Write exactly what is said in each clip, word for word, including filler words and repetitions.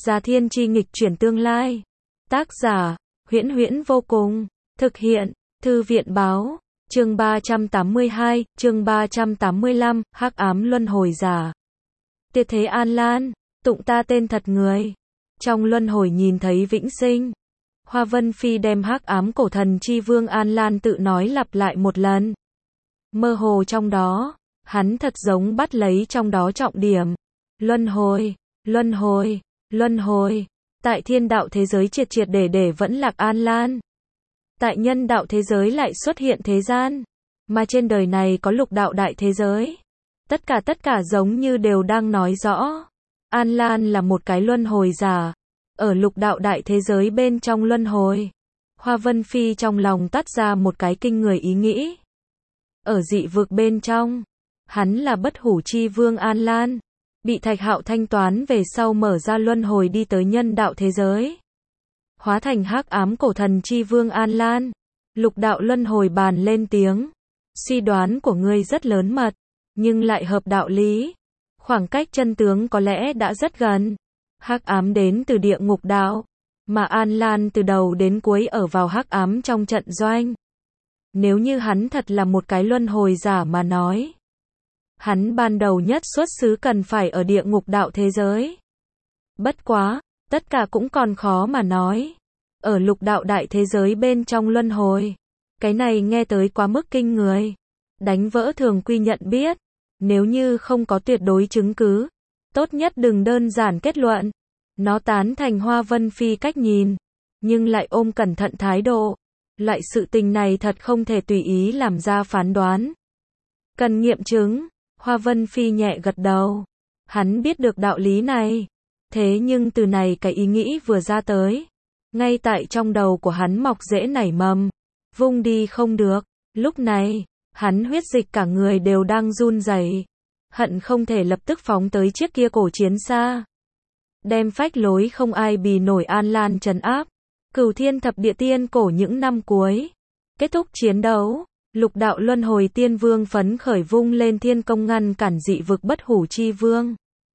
Già Thiên Chi nghịch chuyển tương lai. Tác giả, Huyễn Huyễn vô cùng. Thực hiện, Thư viện báo. Chương ba trăm tám mươi hai, chương ba trăm tám mươi lăm, Hắc ám luân hồi giả. Tiệt thế An Lan, tụng ta tên thật người. Trong luân hồi nhìn thấy vĩnh sinh. Hoa Vân Phi đem Hắc ám cổ thần chi vương An Lan tự nói lặp lại một lần. Mơ hồ trong đó, hắn thật giống bắt lấy trong đó trọng điểm. Luân hồi, luân hồi, luân hồi. Tại thiên đạo thế giới triệt triệt để để vẫn lạc An Lan. Tại nhân đạo thế giới lại xuất hiện thế gian. Mà trên đời này có lục đạo đại thế giới. Tất cả tất cả giống như đều đang nói rõ. An Lan là một cái luân hồi giả. Ở lục đạo đại thế giới bên trong luân hồi. Hoa Vân Phi trong lòng tắt ra một cái kinh người ý nghĩ. Ở dị vực bên trong. Hắn là bất hủ chi vương An Lan. Bị Thạch Hạo thanh toán về sau mở ra luân hồi đi tới nhân đạo thế giới. Hóa thành hắc ám cổ thần chi vương An Lan. Lục đạo luân hồi bàn lên tiếng. Suy đoán của ngươi rất lớn mật. Nhưng lại hợp đạo lý. Khoảng cách chân tướng có lẽ đã rất gần. Hắc ám đến từ địa ngục đạo. Mà An Lan từ đầu đến cuối ở vào hắc ám trong trận doanh. Nếu như hắn thật là một cái luân hồi giả mà nói. Hắn ban đầu nhất xuất xứ cần phải ở địa ngục đạo thế giới. Bất quá, tất cả cũng còn khó mà nói. Ở lục đạo đại thế giới bên trong luân hồi. Cái này nghe tới quá mức kinh người. Đánh vỡ thường quy nhận biết. Nếu như không có tuyệt đối chứng cứ. Tốt nhất đừng đơn giản kết luận. Nó tán thành Hoa Vân Phi cách nhìn. Nhưng lại ôm cẩn thận thái độ. Loại sự tình này thật không thể tùy ý làm ra phán đoán. Cần nghiệm chứng. Hoa Vân Phi nhẹ gật đầu. Hắn biết được đạo lý này. Thế nhưng từ này cái ý nghĩ vừa ra tới. Ngay tại trong đầu của hắn mọc rễ nảy mầm. Vung đi không được. Lúc này, hắn huyết dịch cả người đều đang run rẩy. Hận không thể lập tức phóng tới chiếc kia cổ chiến xa. Đem phách lối không ai bì nổi An Lan trấn áp. Cửu thiên thập địa tiên cổ những năm cuối. Kết thúc chiến đấu. Lục đạo luân hồi tiên vương phấn khởi vung lên thiên công ngăn cản dị vực bất hủ chi vương.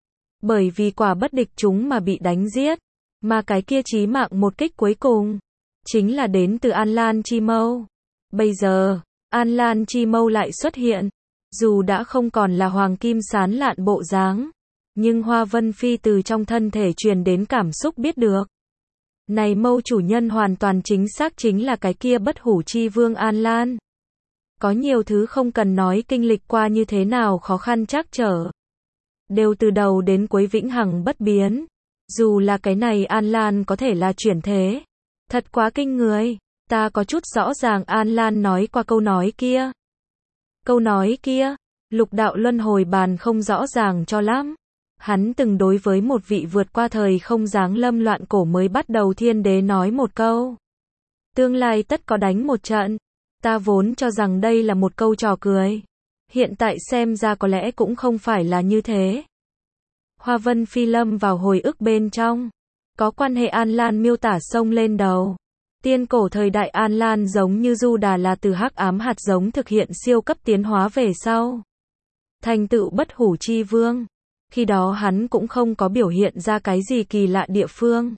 Bởi vì quả bất địch chúng mà bị đánh giết. Mà cái kia chí mạng một kích cuối cùng. Chính là đến từ An Lan chi mâu. Bây giờ, An Lan chi mâu lại xuất hiện. Dù đã không còn là hoàng kim sán lạn bộ dáng. Nhưng Hoa Vân Phi từ trong thân thể truyền đến cảm xúc biết được. Này mâu chủ nhân hoàn toàn chính xác chính là cái kia bất hủ chi vương An Lan. Có nhiều thứ không cần nói kinh lịch qua như thế nào khó khăn trắc trở. Đều từ đầu đến cuối vĩnh hằng bất biến. Dù là cái này An Lan có thể là chuyển thế. Thật quá kinh người. Ta có chút rõ ràng An Lan nói qua câu nói kia. Câu nói kia, lục đạo luân hồi bàn không rõ ràng cho lắm. Hắn từng đối với một vị vượt qua thời không giáng lâm loạn cổ mới bắt đầu thiên đế nói một câu. Tương lai tất có đánh một trận. Ta vốn cho rằng đây là một câu trò cười. Hiện tại xem ra có lẽ cũng không phải là như thế. Hoa Vân Phi lâm vào hồi ức bên trong. Có quan hệ An Lan miêu tả sông lên đầu. Tiên cổ thời đại An Lan giống như Du Đà là từ hắc ám hạt giống thực hiện siêu cấp tiến hóa về sau. Thành tựu bất hủ chi vương. Khi đó hắn cũng không có biểu hiện ra cái gì kỳ lạ địa phương.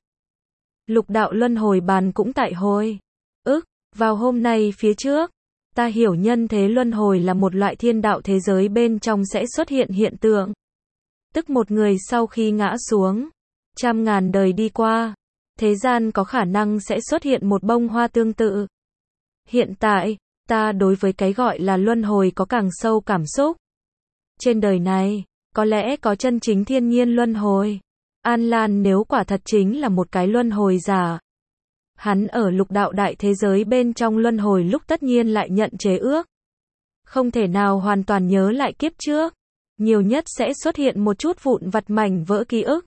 Lục đạo luân hồi bàn cũng tại hồi ức. Vào hôm nay phía trước, ta hiểu nhân thế luân hồi là một loại thiên đạo thế giới bên trong sẽ xuất hiện hiện tượng. Tức một người sau khi ngã xuống, trăm ngàn đời đi qua, thế gian có khả năng sẽ xuất hiện một bông hoa tương tự. Hiện tại, ta đối với cái gọi là luân hồi có càng sâu cảm xúc. Trên đời này, có lẽ có chân chính thiên nhiên luân hồi. An Lan nếu quả thật chính là một cái luân hồi giả. Hắn ở lục đạo đại thế giới bên trong luân hồi lúc tất nhiên lại nhận chế ước. Không thể nào hoàn toàn nhớ lại kiếp trước. Nhiều nhất sẽ xuất hiện một chút vụn vặt mảnh vỡ ký ức.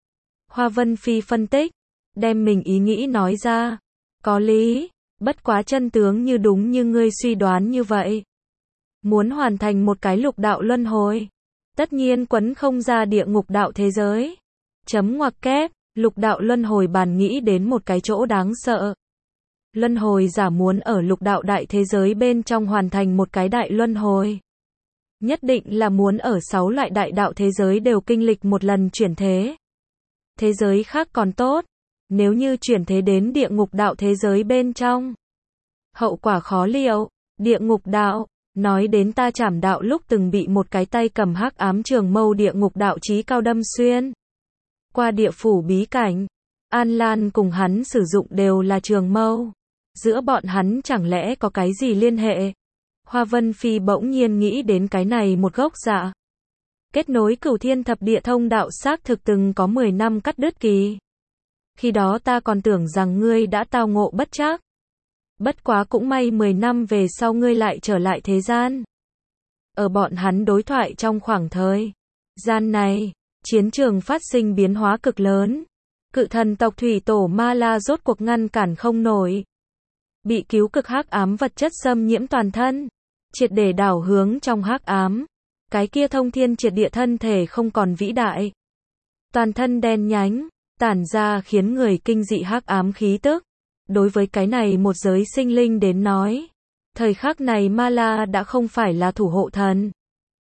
Hoa Vân Phi phân tích. Đem mình ý nghĩ nói ra. Có lý. Bất quá chân tướng như đúng như ngươi suy đoán như vậy. Muốn hoàn thành một cái lục đạo luân hồi. Tất nhiên quấn không ra địa ngục đạo thế giới. Chấm ngoặc kép. Lục đạo luân hồi bàn nghĩ đến một cái chỗ đáng sợ. Luân hồi giả muốn ở lục đạo đại thế giới bên trong hoàn thành một cái đại luân hồi. Nhất định là muốn ở sáu loại đại đạo thế giới đều kinh lịch một lần chuyển thế. thế giới khác còn tốt, nếu như chuyển thế đến địa ngục đạo thế giới bên trong, hậu quả khó liệu. Địa ngục đạo, nói đến ta Trảm đạo lúc từng bị một cái tay cầm hắc ám trường mâu địa ngục đạo chí cao đâm xuyên. Qua địa phủ bí cảnh, An Lan cùng hắn sử dụng đều là trường mâu. Giữa bọn hắn chẳng lẽ có cái gì liên hệ? Hoa Vân Phi bỗng nhiên nghĩ đến cái này một gốc dạ. Kết nối cửu thiên thập địa thông đạo xác thực từng có mười năm cắt đứt kỳ. Khi đó ta còn tưởng rằng ngươi đã tao ngộ bất trắc. Bất quá cũng may mười năm về sau ngươi lại trở lại thế gian. Ở bọn hắn đối thoại trong khoảng thời gian này, chiến trường phát sinh biến hóa cực lớn. Cự thần tộc thủy tổ Ma La rốt cuộc ngăn cản không nổi. Bị cứu cực hắc ám vật chất xâm nhiễm toàn thân, triệt để đảo hướng trong hắc ám. Cái kia thông thiên triệt địa thân thể không còn vĩ đại. Toàn thân đen nhánh, tản ra khiến người kinh dị hắc ám khí tức. Đối với cái này một giới sinh linh đến nói, thời khắc này Ma La đã không phải là thủ hộ thần,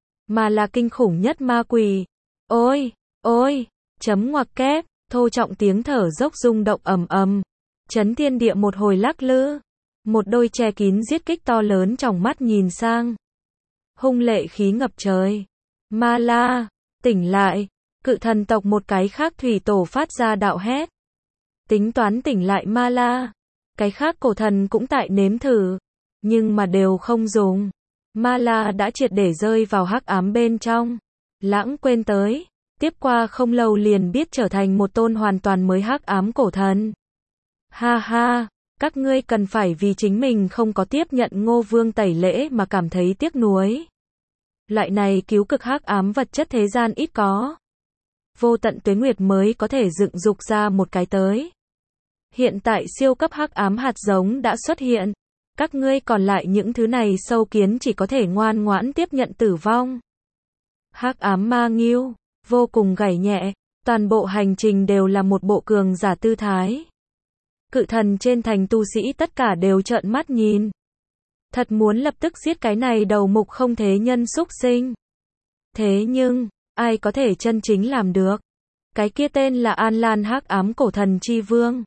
mà là kinh khủng nhất ma quỷ. Ôi, ôi, chấm ngoặc kép, thô trọng tiếng thở dốc rung động ầm ầm, chấn thiên địa một hồi lắc lư. Một đôi che kín giết kích to lớn trong mắt nhìn sang, hung lệ khí ngập trời. Ma La, tỉnh lại. Cự thần tộc một cái khác thủy tổ phát ra đạo hét, tính toán tỉnh lại Ma La. Cái khác cổ thần cũng tại nếm thử, nhưng mà đều không dùng. Ma La đã triệt để rơi vào hắc ám bên trong, lãng quên tới. Tiếp qua không lâu liền biết trở thành một tôn hoàn toàn mới hắc ám cổ thần. Ha ha, các ngươi cần phải vì chính mình không có tiếp nhận Ngô Vương tẩy lễ mà cảm thấy tiếc nuối. Loại này cứu cực hắc ám vật chất thế gian ít có. Vô tận tuế nguyệt mới có thể dựng dục ra một cái tới. Hiện tại siêu cấp hắc ám hạt giống đã xuất hiện. Các ngươi còn lại những thứ này sâu kiến chỉ có thể ngoan ngoãn tiếp nhận tử vong. Hắc ám ma nghiêu, vô cùng gảy nhẹ, toàn bộ hành trình đều là một bộ cường giả tư thái. Cự thần trên thành tu sĩ tất cả đều trợn mắt nhìn. Thật muốn lập tức giết cái này đầu mục không thế nhân súc sinh. Thế nhưng, ai có thể chân chính làm được? Cái kia tên là An Lan hắc ám cổ thần chi vương.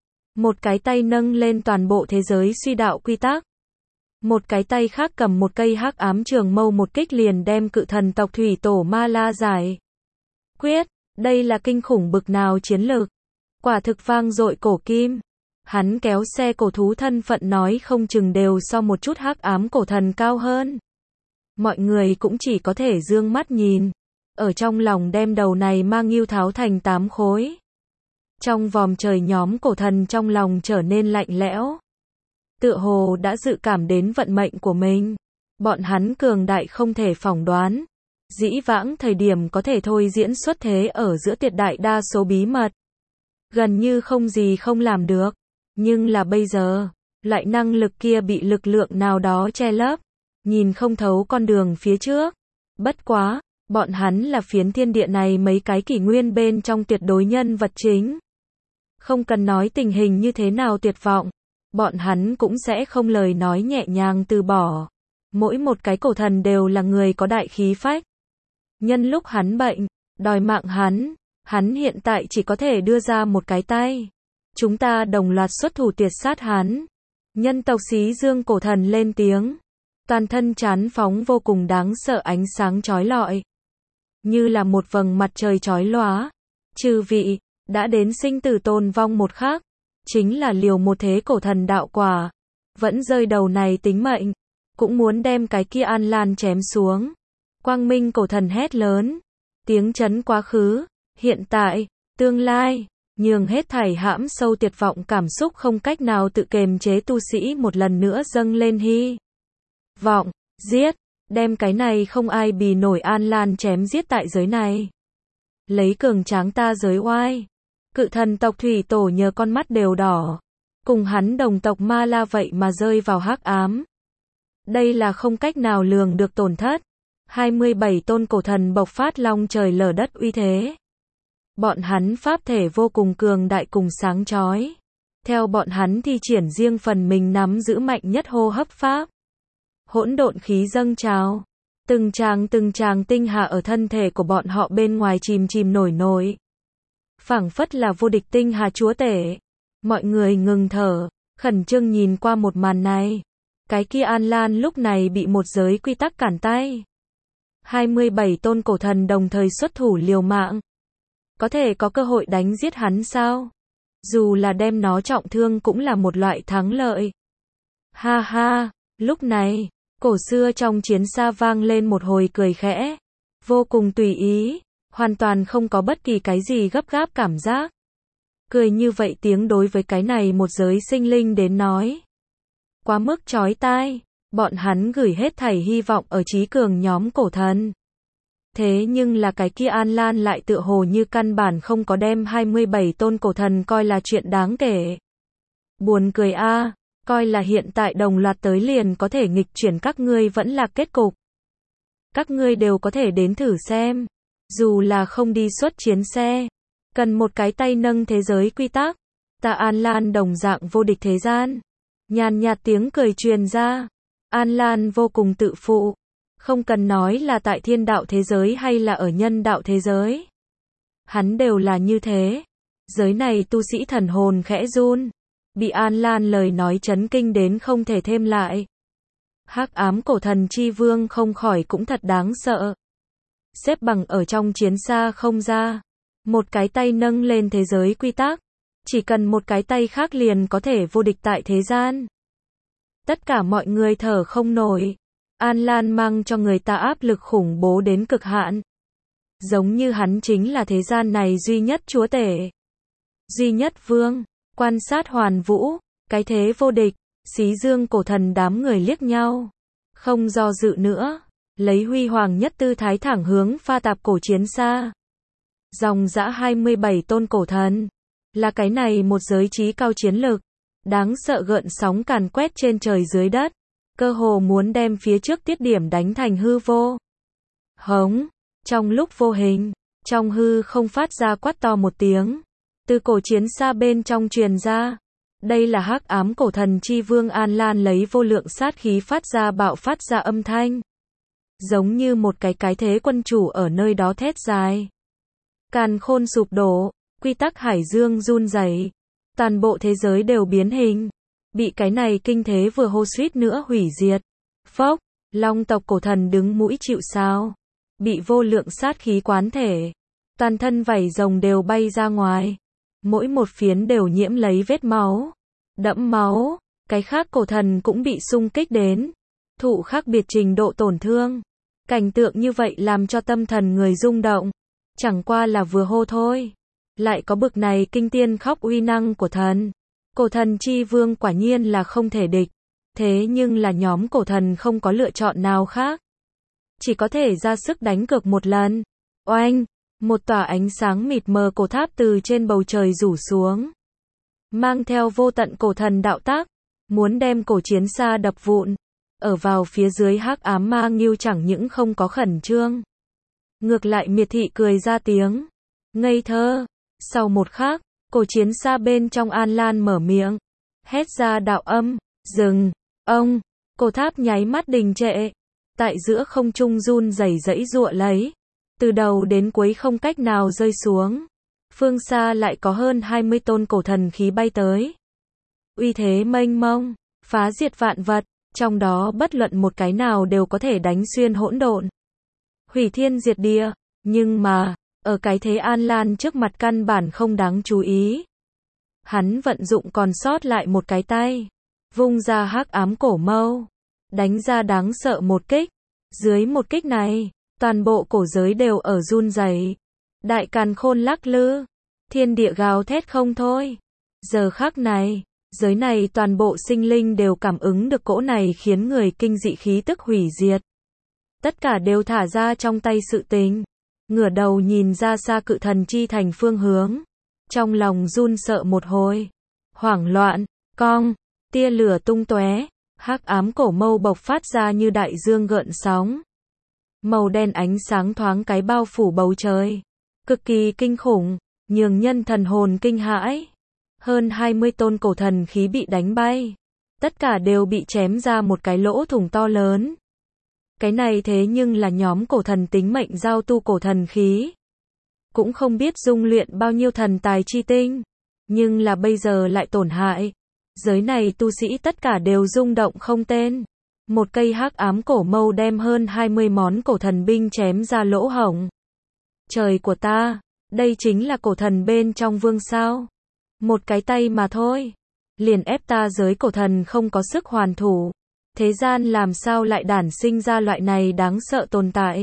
Một cái tay nâng lên toàn bộ thế giới suy đạo quy tắc. Một cái tay khác cầm một cây hắc ám trường mâu một kích liền đem cự thần tộc thủy tổ Ma La giải quyết. Đây là kinh khủng bực nào chiến lược. Quả thực vang dội cổ kim. Hắn kéo xe cổ thú thân phận nói không chừng đều so một chút hắc ám cổ thần cao hơn. Mọi người cũng chỉ có thể dương mắt nhìn. Ở trong lòng đem đầu này mang nghiêu tháo thành tám khối. Trong vòm trời nhóm cổ thần trong lòng trở nên lạnh lẽo. Tựa hồ đã dự cảm đến vận mệnh của mình. Bọn hắn cường đại không thể phỏng đoán. Dĩ vãng thời điểm có thể thôi diễn xuất thế ở giữa tuyệt đại đa số bí mật. Gần như không gì không làm được. Nhưng là bây giờ, loại năng lực kia bị lực lượng nào đó che lấp. Nhìn không thấu con đường phía trước. Bất quá, bọn hắn là phiến thiên địa này mấy cái kỷ nguyên bên trong tuyệt đối nhân vật chính. Không cần nói tình hình như thế nào tuyệt vọng. Bọn hắn cũng sẽ không lời nói nhẹ nhàng từ bỏ. Mỗi một cái cổ thần đều là người có đại khí phách. Nhân lúc hắn bệnh, đòi mạng hắn, hắn hiện tại chỉ có thể đưa ra một cái tay. Chúng ta đồng loạt xuất thủ tiệt sát hắn. Nhân tộc Xí Dương cổ thần lên tiếng. Toàn thân chán phóng vô cùng đáng sợ ánh sáng chói lọi. Như là một vầng mặt trời chói lóa. Chư vị, đã đến sinh tử tồn vong một khắc. Chính là liều một thế cổ thần đạo quả. Vẫn rơi đầu này tính mệnh. Cũng muốn đem cái kia An Lan chém xuống. Quang Minh cổ thần hét lớn. Tiếng chấn quá khứ, hiện tại, tương lai. Nhường hết thảy hãm sâu tuyệt vọng cảm xúc không cách nào tự kềm chế tu sĩ một lần nữa dâng lên hy vọng, giết, đem cái này không ai bì nổi An Lan chém giết tại giới này. Lấy cường tráng ta giới oai. Cự thần tộc thủy tổ nhờ con mắt đều đỏ. Cùng hắn đồng tộc Ma La vậy mà rơi vào hắc ám. Đây là không cách nào lường được tổn thất. hai mươi bảy tôn cổ thần bộc phát long trời lở đất uy thế. Bọn hắn pháp thể vô cùng cường đại cùng sáng chói. Theo bọn hắn thi triển riêng phần mình nắm giữ mạnh nhất hô hấp pháp. Hỗn độn khí dâng trào. Từng tràng từng tràng tinh hà ở thân thể của bọn họ bên ngoài chìm chìm nổi nổi. phảng phất là vô địch tinh hà chúa tể. Mọi người ngừng thở, khẩn trương nhìn qua một màn này. Cái kia An Lan lúc này bị một giới quy tắc cản tay. hai mươi bảy tôn cổ thần đồng thời xuất thủ liều mạng. Có thể có cơ hội đánh giết hắn sao? Dù là đem nó trọng thương cũng là một loại thắng lợi. Ha ha, lúc này, cổ xưa trong chiến xa vang lên một hồi cười khẽ. Vô cùng tùy ý, hoàn toàn không có bất kỳ cái gì gấp gáp cảm giác. Cười như vậy tiếng đối với cái này một giới sinh linh đến nói. Quá mức chói tai, bọn hắn gửi hết thảy hy vọng ở trí cường nhóm cổ thần. Thế nhưng là cái kia An Lan lại tựa hồ như căn bản không có đem hai mươi bảy tôn cổ thần coi là chuyện đáng kể. Buồn cười a, coi là hiện tại đồng loạt tới liền có thể nghịch chuyển các ngươi vẫn là kết cục. Các ngươi đều có thể đến thử xem, dù là không đi xuất chiến xe, cần một cái tay nâng thế giới quy tắc, ta An Lan đồng dạng vô địch thế gian. Nhàn nhạt tiếng cười truyền ra, An Lan vô cùng tự phụ, không cần nói là tại thiên đạo thế giới hay là ở nhân đạo thế giới. Hắn đều là như thế. Giới này tu sĩ thần hồn khẽ run, bị An Lan lời nói chấn kinh đến không thể thêm lại. Hắc ám cổ thần chi vương không khỏi cũng thật đáng sợ. Xếp bằng ở trong chiến xa không ra, một cái tay nâng lên thế giới quy tắc, chỉ cần một cái tay khác liền có thể vô địch tại thế gian. Tất cả mọi người thở không nổi. An Lan mang cho người ta áp lực khủng bố đến cực hạn. Giống như hắn chính là thế gian này duy nhất chúa tể, duy nhất vương. Quan sát hoàn vũ, cái thế vô địch, xí dương cổ thần đám người liếc nhau. Không do dự nữa, lấy huy hoàng nhất tư thái thẳng hướng pha tạp cổ chiến xa. Dòng dã hai mươi bảy tôn cổ thần, là cái này một giới trí cao chiến lực, đáng sợ gợn sóng càn quét trên trời dưới đất, cơ hồ muốn đem phía trước tiết điểm đánh thành hư vô. Hống, trong lúc vô hình, trong hư không phát ra quát to một tiếng, từ cổ chiến xa bên trong truyền ra. Đây là hắc ám cổ thần chi vương An Lan lấy vô lượng sát khí phát ra bạo phát ra âm thanh. Giống như một cái cái thế quân chủ ở nơi đó thét dài. Càn khôn sụp đổ, quy tắc hải dương run rẩy, toàn bộ thế giới đều biến hình, bị cái này kinh thế vừa hô suýt nữa hủy diệt. Phốc, long tộc cổ thần đứng mũi chịu sào, bị vô lượng sát khí quán thể, toàn thân vảy rồng đều bay ra ngoài, mỗi một phiến đều nhiễm lấy vết máu, đẫm máu, cái khác cổ thần cũng bị xung kích đến, thụ khác biệt trình độ tổn thương. Cảnh tượng như vậy làm cho tâm thần người rung động, chẳng qua là vừa hô thôi, lại có bực này kinh tiên khóc uy năng của thần. Cổ thần chi vương quả nhiên là không thể địch, thế nhưng là nhóm cổ thần không có lựa chọn nào khác, chỉ có thể ra sức đánh cược một lần. Oanh, một tòa ánh sáng mịt mờ cổ tháp từ trên bầu trời rủ xuống, mang theo vô tận cổ thần đạo tác, muốn đem cổ chiến xa đập vụn. Ở vào phía dưới hắc ám ma nghiêu chẳng những không có khẩn trương, ngược lại miệt thị cười ra tiếng ngây thơ. Sau một khắc, cổ chiến xa bên trong An Lan mở miệng, hét ra đạo âm, dừng. Ông, cổ tháp nháy mắt đình trệ, tại giữa không trung run rẩy rẫy giụa lấy, từ đầu đến cuối không cách nào rơi xuống. Phương xa lại có hơn hai mươi tôn cổ thần khí bay tới, uy thế mênh mông, phá diệt vạn vật, trong đó bất luận một cái nào đều có thể đánh xuyên hỗn độn, hủy thiên diệt địa. Nhưng mà, ở cái thế An Lan trước mặt căn bản không đáng chú ý. Hắn vận dụng còn sót lại một cái tay, vung ra hắc ám cổ mâu, đánh ra đáng sợ một kích. Dưới một kích này, toàn bộ cổ giới đều ở run rẩy, đại càn khôn lắc lư, thiên địa gào thét không thôi. Giờ khắc này, giới này toàn bộ sinh linh đều cảm ứng được cỗ này khiến người kinh dị khí tức hủy diệt. Tất cả đều thả ra trong tay sự tình, ngửa đầu nhìn ra xa cự thần chi thành phương hướng, trong lòng run sợ một hồi, hoảng loạn, cong, tia lửa tung tóe, hắc ám cổ mâu bộc phát ra như đại dương gợn sóng. Màu đen ánh sáng thoáng cái bao phủ bầu trời, cực kỳ kinh khủng, nhường nhân thần hồn kinh hãi. Hơn hai mươi tôn cổ thần khí bị đánh bay, tất cả đều bị chém ra một cái lỗ thủng to lớn. Cái này thế nhưng là nhóm cổ thần tính mệnh giao tu cổ thần khí. cũng không biết dung luyện bao nhiêu thần tài chi tinh, nhưng là bây giờ lại tổn hại. Giới này tu sĩ tất cả đều rung động không tên. Một cây hắc ám cổ mâu đem hơn hai mươi món cổ thần binh chém ra lỗ hổng. Trời của ta, đây chính là cổ thần bên trong vương sao? Một cái tay mà thôi, liền ép ta giới cổ thần không có sức hoàn thủ. Thế gian làm sao lại đản sinh ra loại này đáng sợ tồn tại?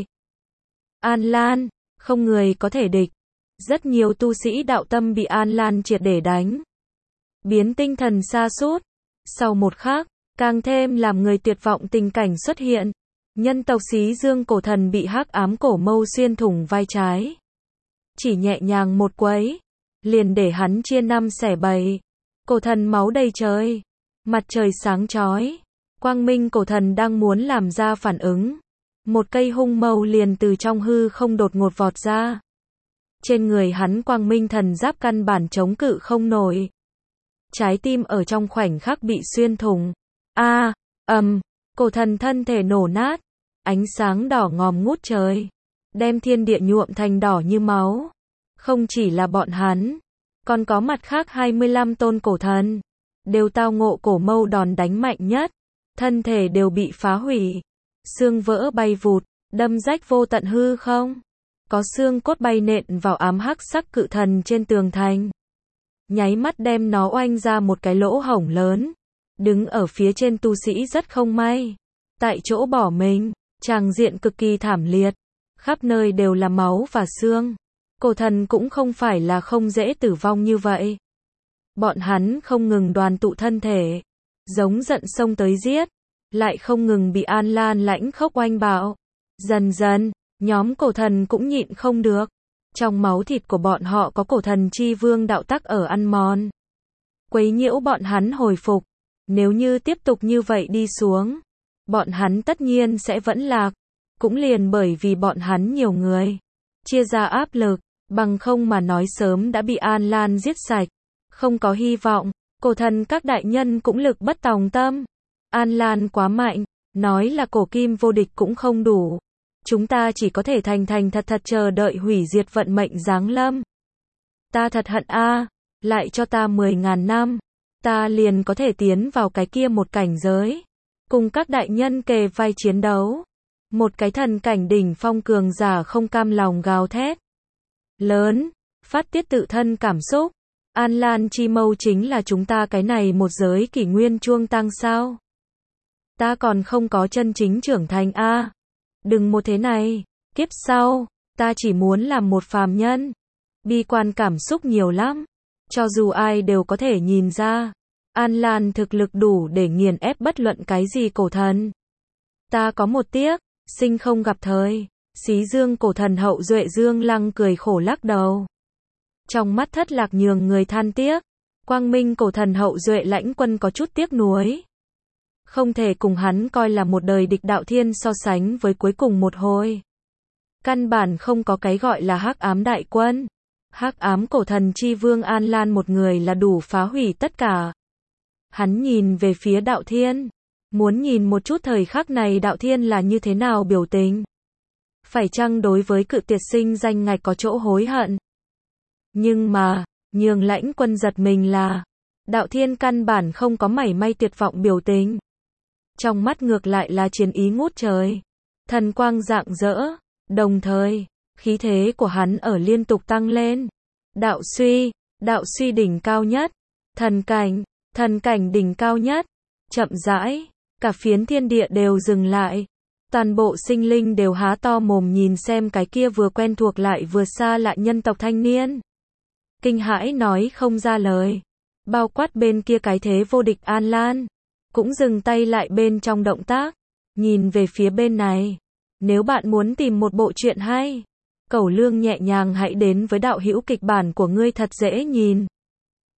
An Lan, không người có thể địch. Rất nhiều tu sĩ đạo tâm bị An Lan triệt để đánh, biến tinh thần sa sút. Sau một khắc, càng thêm làm người tuyệt vọng tình cảnh xuất hiện. Nhân tộc Xí Dương cổ thần bị hắc ám cổ mâu xuyên thủng vai trái. Chỉ nhẹ nhàng một quấy, liền để hắn chia năm xẻ bảy. Cổ thần máu đầy trời, mặt trời sáng chói. Quang minh cổ thần đang muốn làm ra phản ứng. Một cây hung mâu liền từ trong hư không đột ngột vọt ra. Trên người hắn quang minh thần giáp căn bản chống cự không nổi. Trái tim ở trong khoảnh khắc bị xuyên thủng. A, ầm, um, cổ thần thân thể nổ nát. Ánh sáng đỏ ngòm ngút trời, đem thiên địa nhuộm thành đỏ như máu. Không chỉ là bọn hắn, còn có mặt khác hai mươi lăm tôn cổ thần, đều tao ngộ cổ mâu đòn đánh mạnh nhất. Thân thể đều bị phá hủy, xương vỡ bay vụt, đâm rách vô tận hư không. Có xương cốt bay nện vào ám hắc sắc cự thần trên tường thành, nháy mắt đem nó oanh ra một cái lỗ hổng lớn. Đứng ở phía trên tu sĩ rất không may, tại chỗ bỏ mình. Tràng diện cực kỳ thảm liệt, khắp nơi đều là máu và xương. Cổ thần cũng không phải là không dễ tử vong như vậy. Bọn hắn không ngừng đoàn tụ thân thể, giống giận xông tới giết, lại không ngừng bị An Lan lãnh khốc oanh bạo. Dần dần, nhóm cổ thần cũng nhịn không được. Trong máu thịt của bọn họ có cổ thần chi vương đạo tắc ở ăn mòn, quấy nhiễu bọn hắn hồi phục. Nếu như tiếp tục như vậy đi xuống, bọn hắn tất nhiên sẽ vẫn lạc. Cũng liền bởi vì bọn hắn nhiều người, chia ra áp lực, bằng không mà nói sớm đã bị An Lan giết sạch. Không có hy vọng, cổ thần các đại nhân cũng lực bất tòng tâm. An Lan quá mạnh, nói là cổ kim vô địch cũng không đủ. Chúng ta chỉ có thể thành thành thật thật chờ đợi hủy diệt vận mệnh giáng lâm. Ta thật hận a, lại cho ta mười ngàn năm, ta liền có thể tiến vào cái kia một cảnh giới, cùng các đại nhân kề vai chiến đấu. Một cái thần cảnh đỉnh phong cường giả không cam lòng gào thét lớn, phát tiết tự thân cảm xúc. An Lan chi mâu chính là chúng ta cái này một giới kỷ nguyên chuông tăng sao? Ta còn không có chân chính trưởng thành a. À, đừng một thế này, kiếp sau, ta chỉ muốn làm một phàm nhân. Bi quan cảm xúc nhiều lắm, cho dù ai đều có thể nhìn ra. An Lan thực lực đủ để nghiền ép bất luận cái gì cổ thần. Ta có một tiếc, sinh không gặp thời. Xí Dương cổ thần hậu duệ Dương Lăng cười khổ lắc đầu, trong mắt thất lạc nhường người than tiếc. Quang Minh cổ thần hậu duệ Lãnh Quân có chút tiếc nuối, không thể cùng hắn coi là một đời địch đạo thiên so sánh với cuối cùng một hồi. Căn bản không có cái gọi là hắc ám đại quân. Hắc ám cổ thần chi vương An Lan một người là đủ phá hủy tất cả. Hắn nhìn về phía đạo thiên, muốn nhìn một chút thời khắc này đạo thiên là như thế nào biểu tình. Phải chăng đối với cự tuyệt sinh danh ngạch có chỗ hối hận? Nhưng mà, nhường Lãnh Quân giật mình là, đạo thiên căn bản không có mảy may tuyệt vọng biểu tình. Trong mắt ngược lại là chiến ý ngút trời, thần quang rạng rỡ, đồng thời, khí thế của hắn ở liên tục tăng lên. Đạo suy, đạo suy đỉnh cao nhất, thần cảnh, thần cảnh đỉnh cao nhất, chậm rãi, cả phiến thiên địa đều dừng lại. Toàn bộ sinh linh đều há to mồm nhìn xem cái kia vừa quen thuộc lại vừa xa lạ nhân tộc thanh niên. Kinh hãi nói không ra lời. Bao quát bên kia cái thế vô địch An Lan, cũng dừng tay lại bên trong động tác, nhìn về phía bên này. Nếu bạn muốn tìm một bộ truyện hay, Cẩu Lương nhẹ nhàng hãy đến với đạo hữu kịch bản của ngươi thật dễ nhìn.